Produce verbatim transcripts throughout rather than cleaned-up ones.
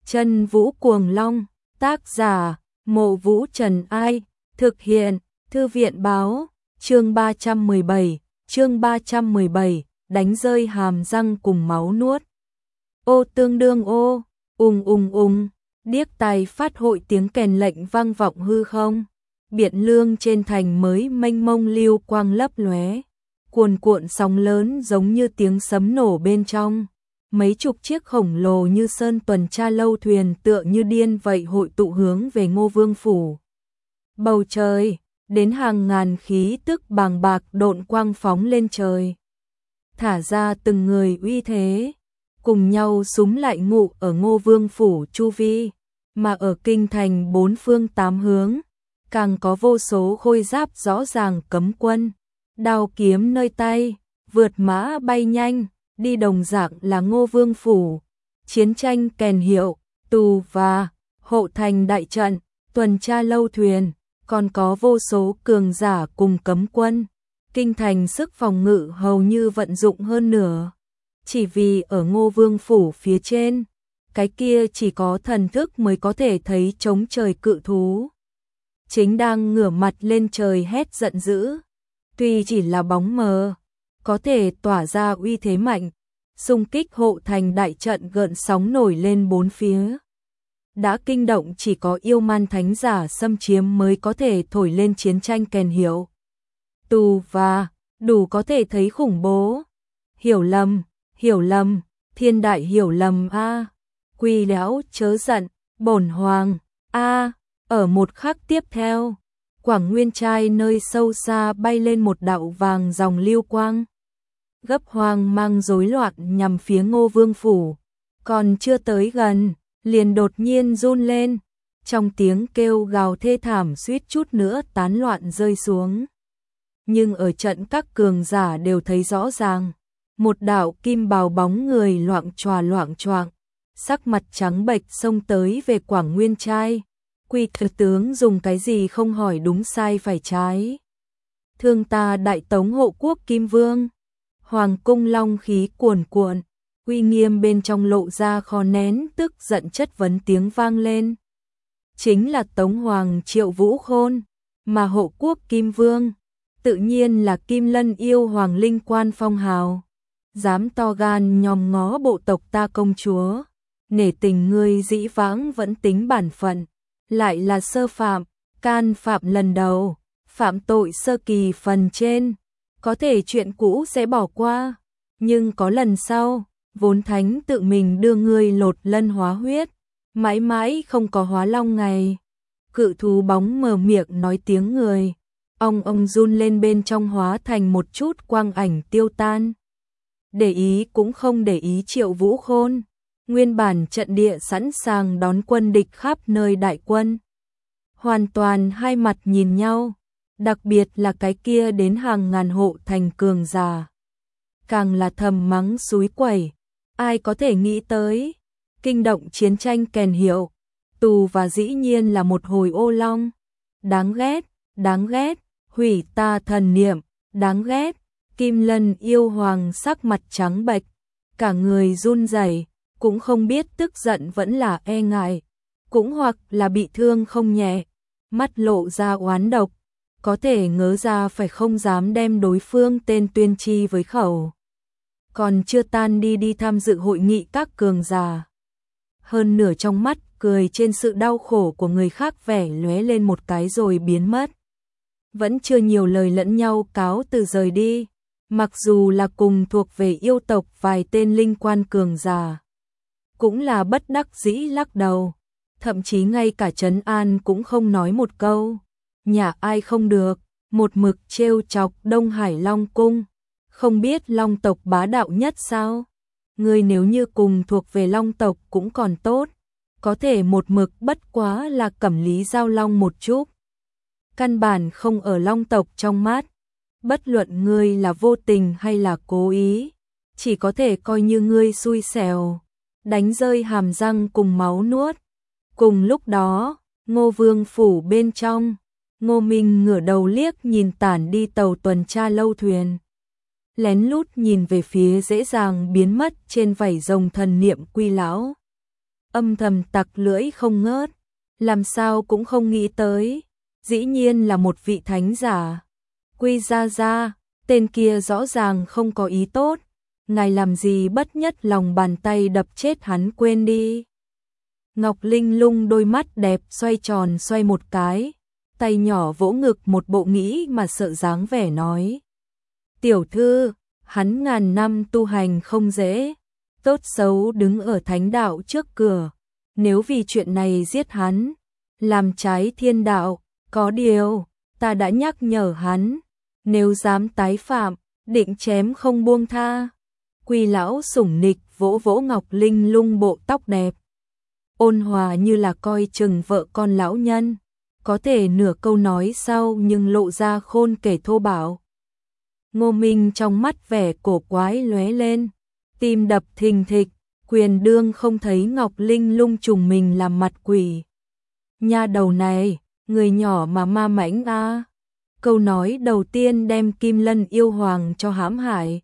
Chân Vũ Cuồng Long, tác giả, Mộ Vũ Trần Ai, thực hiện, Thư viện Báo, chương ba trăm mười bảy, chương ba trăm mười bảy, đánh rơi hàm răng cùng máu nuốt. Ô tương đương ô, ùng ùng ùng, điếc tai phát hội tiếng kèn lệnh vang vọng hư không. Biển lương trên thành mới mênh mông lưu quang lấp lóe, cuồn cuộn sóng lớn giống như tiếng sấm nổ bên trong. Mấy chục chiếc khổng lồ như sơn tuần tra lâu thuyền tựa như điên vậy hội tụ hướng về Ngô Vương phủ. Bầu trời, đến hàng ngàn khí tức bàng bạc độn quang phóng lên trời. Thả ra từng người uy thế, cùng nhau súng lại ngụ ở Ngô Vương phủ chu vi, mà ở kinh thành bốn phương tám hướng, càng có vô số khôi giáp rõ ràng cấm quân, đao kiếm nơi tay, vượt mã bay nhanh, đi đồng dạng là Ngô Vương phủ. Chiến tranh kèn hiệu, tù và hộ thành đại trận, tuần tra lâu thuyền, còn có vô số cường giả cùng cấm quân. Kinh thành sức phòng ngự hầu như vận dụng hơn nửa. Chỉ vì ở Ngô Vương phủ phía trên, cái kia chỉ có thần thức mới có thể thấy trống trời cự thú. Chính đang ngửa mặt lên trời hét giận dữ. Tuy chỉ là bóng mờ, có thể tỏa ra uy thế mạnh, xung kích hộ thành đại trận gợn sóng nổi lên bốn phía. Đã kinh động chỉ có yêu man thánh giả xâm chiếm mới có thể thổi lên chiến tranh kèn hiệu. Tù và, đủ có thể thấy khủng bố. Hiểu lầm, hiểu lầm, thiên đại hiểu lầm a. Quỳ lão chớ giận, bổn hoàng a. Ở một khắc tiếp theo, Quảng Nguyên Trai nơi sâu xa bay lên một đạo vàng dòng lưu quang. Gấp hoang mang rối loạn nhằm phía Ngô Vương phủ, còn chưa tới gần, liền đột nhiên run lên, trong tiếng kêu gào thê thảm suýt chút nữa tán loạn rơi xuống. Nhưng ở trận các cường giả đều thấy rõ ràng, một đạo kim bào bóng người loạng choạng loạng choạng, sắc mặt trắng bệch xông tới về Quảng Nguyên Trai. Quy thừa tướng dùng cái gì không hỏi đúng sai phải trái. Thương ta đại tống hộ quốc Kim Vương. Hoàng cung long khí cuồn cuộn, uy nghiêm bên trong lộ ra khó nén tức giận chất vấn tiếng vang lên. Chính là Tống Hoàng Triệu Vũ Khôn, mà hộ quốc Kim Vương, tự nhiên là Kim Lân yêu hoàng linh quan phong hào. Dám to gan nhòm ngó bộ tộc ta công chúa, nể tình ngươi dĩ vãng vẫn tính bản phận, lại là sơ phạm, can phạm lần đầu, phạm tội sơ kỳ phần trên. Có thể chuyện cũ sẽ bỏ qua, nhưng có lần sau, vốn thánh tự mình đưa ngươi lột lân hóa huyết, mãi mãi không có hóa long ngày. Cự thú bóng mờ miệng nói tiếng người, ong ong run lên bên trong hóa thành một chút quang ảnh tiêu tan. Để ý cũng không để ý Triệu Vũ Khôn, nguyên bản trận địa sẵn sàng đón quân địch khắp nơi đại quân. Hoàn toàn hai mặt nhìn nhau. Đặc biệt là cái kia đến hàng ngàn hộ thành cường giả, càng là thầm mắng xúi quẩy. Ai có thể nghĩ tới, kinh động chiến tranh kèn hiệu, tù và dĩ nhiên là một hồi ô long. Đáng ghét, đáng ghét, hủy ta thần niệm, đáng ghét. Kim Lân yêu hoàng sắc mặt trắng bệch, cả người run rẩy, cũng không biết tức giận vẫn là e ngại, cũng hoặc là bị thương không nhẹ, mắt lộ ra oán độc. Có thể ngớ ra phải không dám đem đối phương tên tuyên chi với khẩu. Còn chưa tan đi đi tham dự hội nghị các cường giả. Hơn nửa trong mắt cười trên sự đau khổ của người khác vẻ lóe lên một cái rồi biến mất. Vẫn chưa nhiều lời lẫn nhau cáo từ rời đi. Mặc dù là cùng thuộc về yêu tộc vài tên linh quan cường giả, cũng là bất đắc dĩ lắc đầu. Thậm chí ngay cả trấn an cũng không nói một câu. Nhà ai không được, một mực trêu chọc Đông Hải Long Cung, không biết Long tộc bá đạo nhất sao? Người nếu như cùng thuộc về Long tộc cũng còn tốt, có thể một mực bất quá là Cẩm Lý Giao Long một chút. Căn bản không ở Long tộc trong mắt, bất luận ngươi là vô tình hay là cố ý, chỉ có thể coi như ngươi xui xẻo, đánh rơi hàm răng cùng máu nuốt. Cùng lúc đó, Ngô Vương phủ bên trong, Ngô Minh ngửa đầu liếc nhìn tản đi tàu tuần tra lâu thuyền. Lén lút nhìn về phía dễ dàng biến mất trên vảy rồng thần niệm Quy lão. âm thầm tặc lưỡi không ngớt, làm sao cũng không nghĩ tới, dĩ nhiên là một vị thánh giả. Quy gia gia, tên kia rõ ràng không có ý tốt, ngài làm gì bất nhất lòng bàn tay đập chết hắn quên đi. Ngọc Linh Lung đôi mắt đẹp xoay tròn xoay một cái, tay nhỏ vỗ ngực một bộ nghĩ mà sợ dáng vẻ nói. Tiểu thư, hắn ngàn năm tu hành không dễ, tốt xấu đứng ở thánh đạo trước cửa, nếu vì chuyện này giết hắn, làm trái thiên đạo, có điều, ta đã nhắc nhở hắn, nếu dám tái phạm, định chém không buông tha. Quy lão sủng nịch vỗ vỗ Ngọc Linh Lung bộ tóc đẹp, ôn hòa như là coi chừng vợ con lão nhân, có thể nửa câu nói sau nhưng lộ ra khôn kể thô bạo. Ngô Minh trong mắt vẻ cổ quái lóe lên, tim đập thình thịch, quyền đương không thấy Ngọc Linh Lung trùng mình làm mặt quỷ. Nha đầu này, người nhỏ mà ma mãnh a. Câu nói đầu tiên đem Kim Lân yêu hoàng cho hãm hại.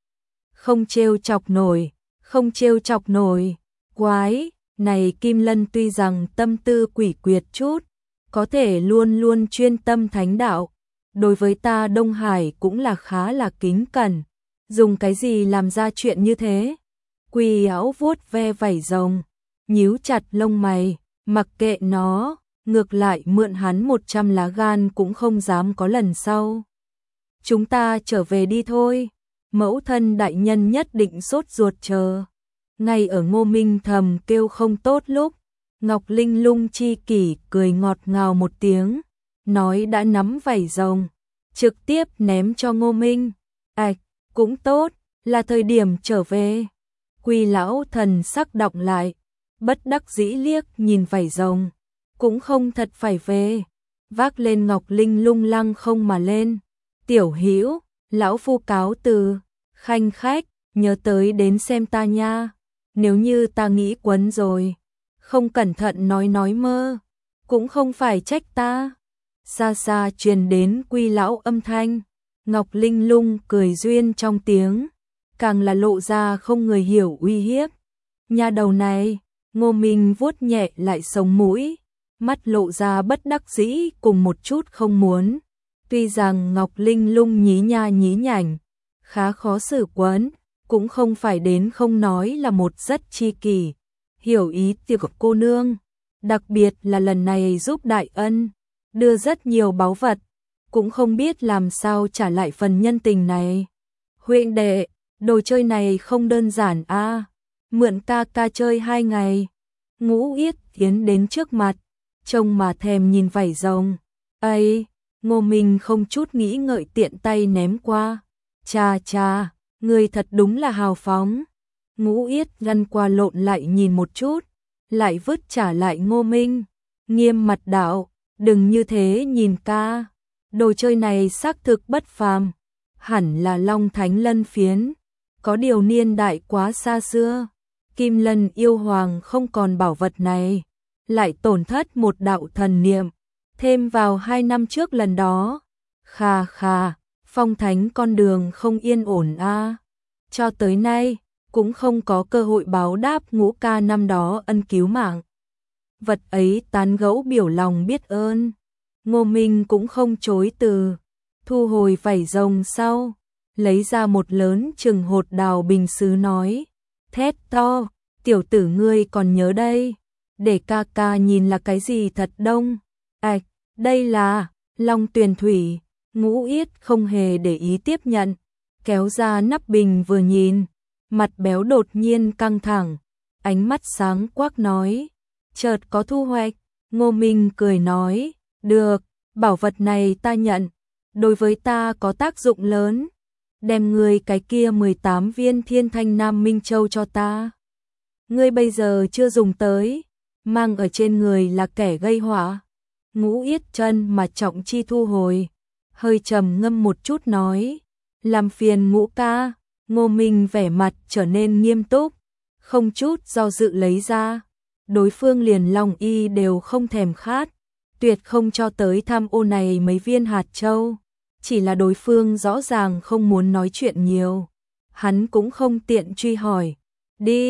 Không trêu chọc nổi, không trêu chọc nổi, quái, này Kim Lân tuy rằng tâm tư quỷ quyệt chút, có thể luôn luôn chuyên tâm thánh đạo, đối với ta Đông Hải cũng là khá là kính cẩn, dùng cái gì làm ra chuyện như thế? Quỳ áo vuốt ve vảy rồng, nhíu chặt lông mày, mặc kệ nó, ngược lại mượn hắn một trăm lá gan cũng không dám có lần sau. Chúng ta trở về đi thôi, mẫu thân đại nhân nhất định sốt ruột chờ. Ngay ở Ngô Minh thầm kêu không tốt lúc, Ngọc Linh Lung chi kỷ cười ngọt ngào một tiếng, nói đã nắm vảy rồng, trực tiếp ném cho Ngô Minh. Ảch, cũng tốt, là thời điểm trở về. Quy lão thần sắc đọng lại, bất đắc dĩ liếc nhìn vảy rồng, cũng không thật phải về, vác lên Ngọc Linh Lung lăng không mà lên. Tiểu Hữu, lão phu cáo từ, khanh khách, nhớ tới đến xem ta nha, nếu như ta nghĩ quấn rồi, không cẩn thận nói nói mơ, cũng không phải trách ta. Xa xa truyền đến Quy lão âm thanh, Ngọc Linh Lung cười duyên trong tiếng, càng là lộ ra không người hiểu uy hiếp. Nha đầu này, Ngô Minh vuốt nhẹ lại sống mũi, mắt lộ ra bất đắc dĩ cùng một chút không muốn. Tuy rằng Ngọc Linh Lung nhí nha nhí nhảnh, khá khó xử quấn, cũng không phải đến không nói là một rất chi kỷ, hiểu ý tiểu của cô nương, đặc biệt là lần này giúp đại ân, đưa rất nhiều báu vật, cũng không biết làm sao trả lại phần nhân tình này. Huynh đệ, đồ chơi này không đơn giản a, à, mượn ca ca chơi hai ngày. Ngũ Yết tiến đến trước mặt, trông mà thèm nhìn vảy rồng. Ây, Ngô Minh không chút nghĩ ngợi tiện tay ném qua. Chà chà, người thật đúng là hào phóng. Ngũ Yết lăn qua lộn lại nhìn một chút, lại vứt trả lại Ngô Minh. Nghiêm mặt đạo, đừng như thế nhìn ca, đồ chơi này xác thực bất phàm, hẳn là Long Thánh Lân phiến, có điều niên đại quá xa xưa, Kim Lân yêu hoàng không còn bảo vật này, lại tổn thất một đạo thần niệm, thêm vào hai năm trước lần đó. Khà khà, phong thánh con đường không yên ổn a, à. Cho tới nay cũng không có cơ hội báo đáp Ngũ ca năm đó ân cứu mạng. Vật ấy tán gẫu biểu lòng biết ơn. Ngô Minh cũng không chối từ, thu hồi vảy rồng sau, lấy ra một lớn chừng hột đào bình sứ nói, thét to, tiểu tử ngươi còn nhớ đây, để ca ca nhìn là cái gì thật đông. Ảch, à, đây là Long Tuyền Thủy. Ngũ Yết không hề để ý tiếp nhận, kéo ra nắp bình vừa nhìn, mặt béo đột nhiên căng thẳng, ánh mắt sáng quắc nói, chợt có thu hoạch. Ngô Minh cười nói, được, bảo vật này ta nhận, đối với ta có tác dụng lớn, đem ngươi cái kia mười tám viên Thiên Thanh Nam Minh Châu cho ta. Ngươi bây giờ chưa dùng tới, mang ở trên người là kẻ gây họa. Ngũ Yết chân mà trọng chi thu hồi, hơi trầm ngâm một chút nói, làm phiền Ngũ ca. Ngô Minh vẻ mặt trở nên nghiêm túc, không chút do dự lấy ra, đối phương liền lòng y đều không thèm khát, tuyệt không cho tới tham ô này mấy viên hạt châu, chỉ là đối phương rõ ràng không muốn nói chuyện nhiều, hắn cũng không tiện truy hỏi. Đi,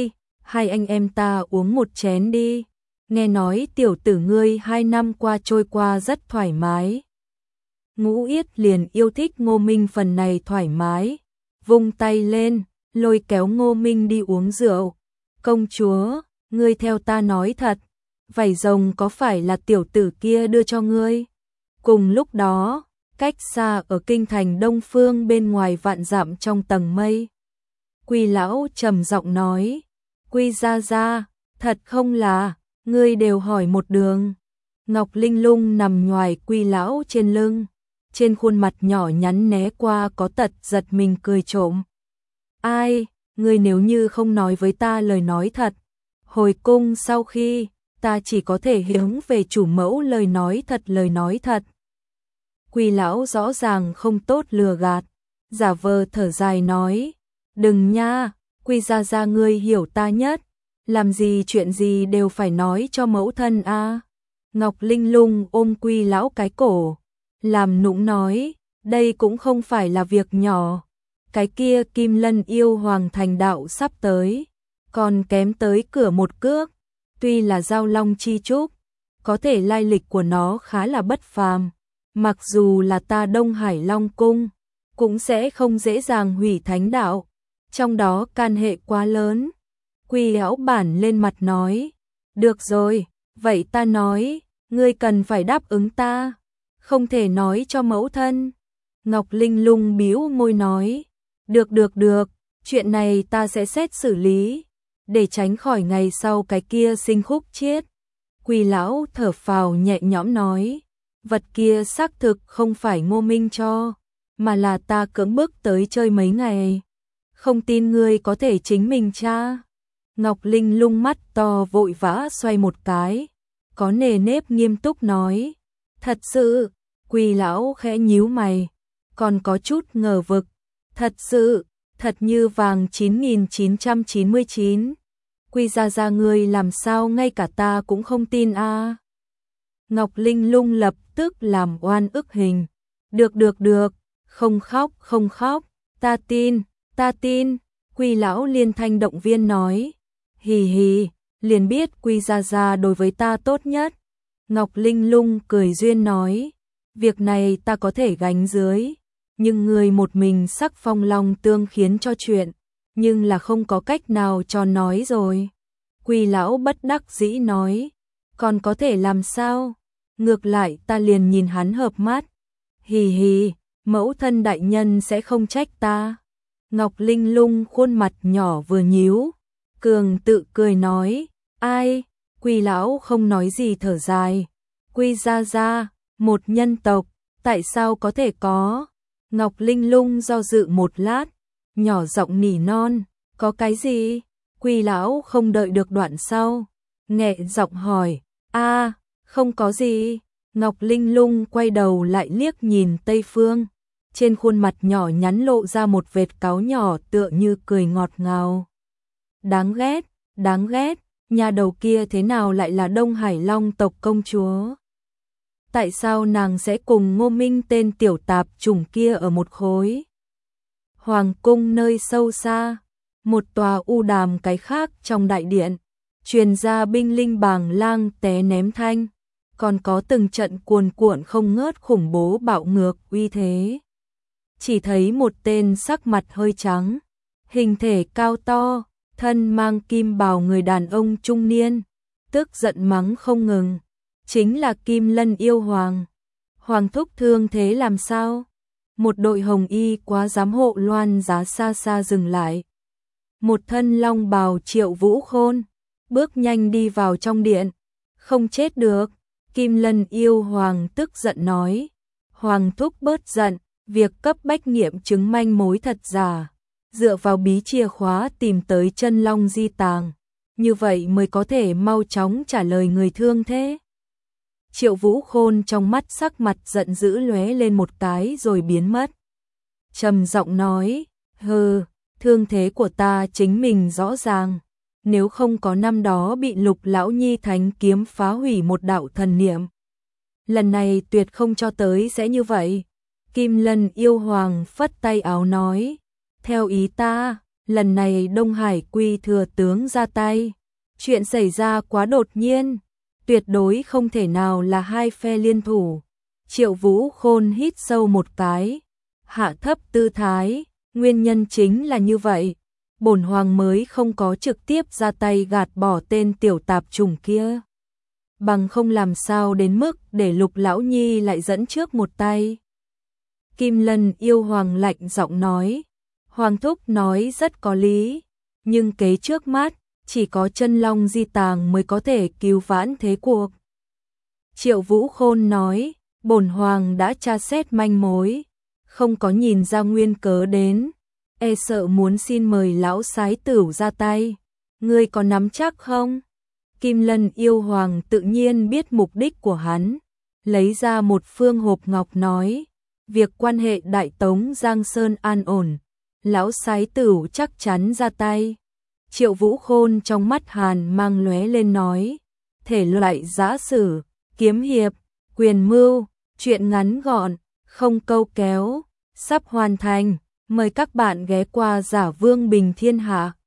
hai anh em ta uống một chén đi. Nghe nói tiểu tử ngươi hai năm qua trôi qua rất thoải mái. Ngũ Yết liền yêu thích Ngô Minh phần này thoải mái, vung tay lên, lôi kéo Ngô Minh đi uống rượu. Công chúa, ngươi theo ta nói thật, vảy rồng có phải là tiểu tử kia đưa cho ngươi? Cùng lúc đó, cách xa ở kinh thành Đông Phương bên ngoài vạn dặm trong tầng mây, Quy lão trầm giọng nói, Quy gia gia, thật không là, ngươi đều hỏi một đường. Ngọc Linh Lung nằm ngoài Quy lão trên lưng, trên khuôn mặt nhỏ nhắn né qua có tật giật mình cười trộm. Ai, ngươi nếu như không nói với ta lời nói thật, hồi cung sau khi, ta chỉ có thể hướng về chủ mẫu lời nói thật lời nói thật. Quy lão rõ ràng không tốt lừa gạt, giả vờ thở dài nói, đừng nha, Quy gia gia ngươi hiểu ta nhất, làm gì chuyện gì đều phải nói cho mẫu thân a. À. Ngọc Linh Lung ôm Quy lão cái cổ, làm nũng nói, đây cũng không phải là việc nhỏ, cái kia Kim Lân yêu hoàng thành đạo sắp tới, còn kém tới cửa một cước, tuy là giao long chi trúc, có thể lai lịch của nó khá là bất phàm, mặc dù là ta Đông Hải Long cung, cũng sẽ không dễ dàng hủy thánh đạo, trong đó can hệ quá lớn. Quy lão bản lên mặt nói, được rồi, vậy ta nói, ngươi cần phải đáp ứng ta, không thể nói cho mẫu thân. Ngọc Linh Lung bĩu môi nói, được được được, chuyện này ta sẽ xét xử lý, để tránh khỏi ngày sau cái kia sinh khúc chiết. Quy lão thở phào nhẹ nhõm nói, vật kia xác thực không phải Ngô Minh cho, mà là ta cưỡng bức tới chơi mấy ngày, không tin ngươi có thể chính mình tra. Ngọc Linh Lung mắt to vội vã xoay một cái, có nề nếp nghiêm túc nói, thật sự. Quy lão khẽ nhíu mày, còn có chút ngờ vực, thật sự, thật như vàng chín nghìn chín trăm chín mươi chín. Quy gia gia ngươi làm sao ngay cả ta cũng không tin a. À. Ngọc Linh Lung lập tức làm oan ức hình, được được được, không khóc không khóc, ta tin, ta tin. Quy lão liên thanh động viên nói, hì hì, liền biết Quy gia gia đối với ta tốt nhất. Ngọc Linh Lung cười duyên nói, việc này ta có thể gánh dưới, nhưng người một mình sắc phong long tương khiến cho chuyện, nhưng là không có cách nào cho nói rồi. Quy lão bất đắc dĩ nói, còn có thể làm sao, ngược lại ta liền nhìn hắn hợp mắt, hì hì, mẫu thân đại nhân sẽ không trách ta. Ngọc Linh Lung khuôn mặt nhỏ vừa nhíu, cường tự cười nói, ai. Quy lão không nói gì thở dài, Quy gia gia, một nhân tộc, tại sao có thể có? Ngọc Linh Lung do dự một lát, nhỏ giọng nỉ non, có cái gì? Quy lão không đợi được đoạn sau, nghẹ giọng hỏi, a, không có gì. Ngọc Linh Lung quay đầu lại liếc nhìn Tây Phương, trên khuôn mặt nhỏ nhắn lộ ra một vệt cáu nhỏ tựa như cười ngọt ngào. Đáng ghét, đáng ghét, nhà đầu kia thế nào lại là Đông Hải Long tộc công chúa? Tại sao nàng sẽ cùng Ngô Minh tên tiểu tạp chủng kia ở một khối? Hoàng cung nơi sâu xa, một tòa u đàm cái khác trong đại điện, truyền ra binh linh bàng lang té ném thanh, còn có từng trận cuồn cuộn không ngớt khủng bố bạo ngược uy thế. Chỉ thấy một tên sắc mặt hơi trắng, hình thể cao to, thân mang kim bào người đàn ông trung niên, tức giận mắng không ngừng, chính là Kim Lân yêu hoàng. Hoàng thúc thương thế làm sao? Một đội hồng y quá giám hộ loan giá xa xa dừng lại. Một thân long bào Triệu Vũ Khôn, bước nhanh đi vào trong điện. Không chết được, Kim Lân yêu hoàng tức giận nói. Hoàng thúc bớt giận, việc cấp bách nghiệm chứng manh mối thật giả, dựa vào bí chìa khóa tìm tới chân long di tàng, như vậy mới có thể mau chóng trả lời người thương thế. Triệu Vũ Khôn trong mắt sắc mặt giận dữ lóe lên một cái rồi biến mất. Trầm giọng nói, hừ, thương thế của ta chính mình rõ ràng, nếu không có năm đó bị Lục lão nhi thánh kiếm phá hủy một đạo thần niệm, lần này tuyệt không cho tới sẽ như vậy. Kim Lân yêu hoàng phất tay áo nói, theo ý ta, lần này Đông Hải Quy thừa tướng ra tay. Chuyện xảy ra quá đột nhiên, tuyệt đối không thể nào là hai phe liên thủ. Triệu Vũ Khôn hít sâu một cái, hạ thấp tư thái, nguyên nhân chính là như vậy. Bổn hoàng mới không có trực tiếp ra tay gạt bỏ tên tiểu tạp chủng kia. Bằng không làm sao đến mức để Lục Lão Nhi lại dẫn trước một tay. Kim Lân yêu hoàng lạnh giọng nói. Hoàng thúc nói rất có lý, nhưng kế trước mắt, chỉ có chân long di tàng mới có thể cứu vãn thế cuộc. Triệu Vũ Khôn nói, bổn hoàng đã tra xét manh mối, không có nhìn ra nguyên cớ đến, e sợ muốn xin mời lão sái tửu ra tay. Ngươi có nắm chắc không? Kim Lân yêu hoàng tự nhiên biết mục đích của hắn, lấy ra một phương hộp ngọc nói, việc quan hệ Đại Tống Giang Sơn an ổn, lão sái tửu chắc chắn ra tay. Triệu Vũ Khôn trong mắt hàn mang lóe lên nói, thể loại giã sử, kiếm hiệp, quyền mưu, chuyện ngắn gọn, không câu kéo, sắp hoàn thành, mời các bạn ghé qua Giả Vương Bình Thiên Hạ.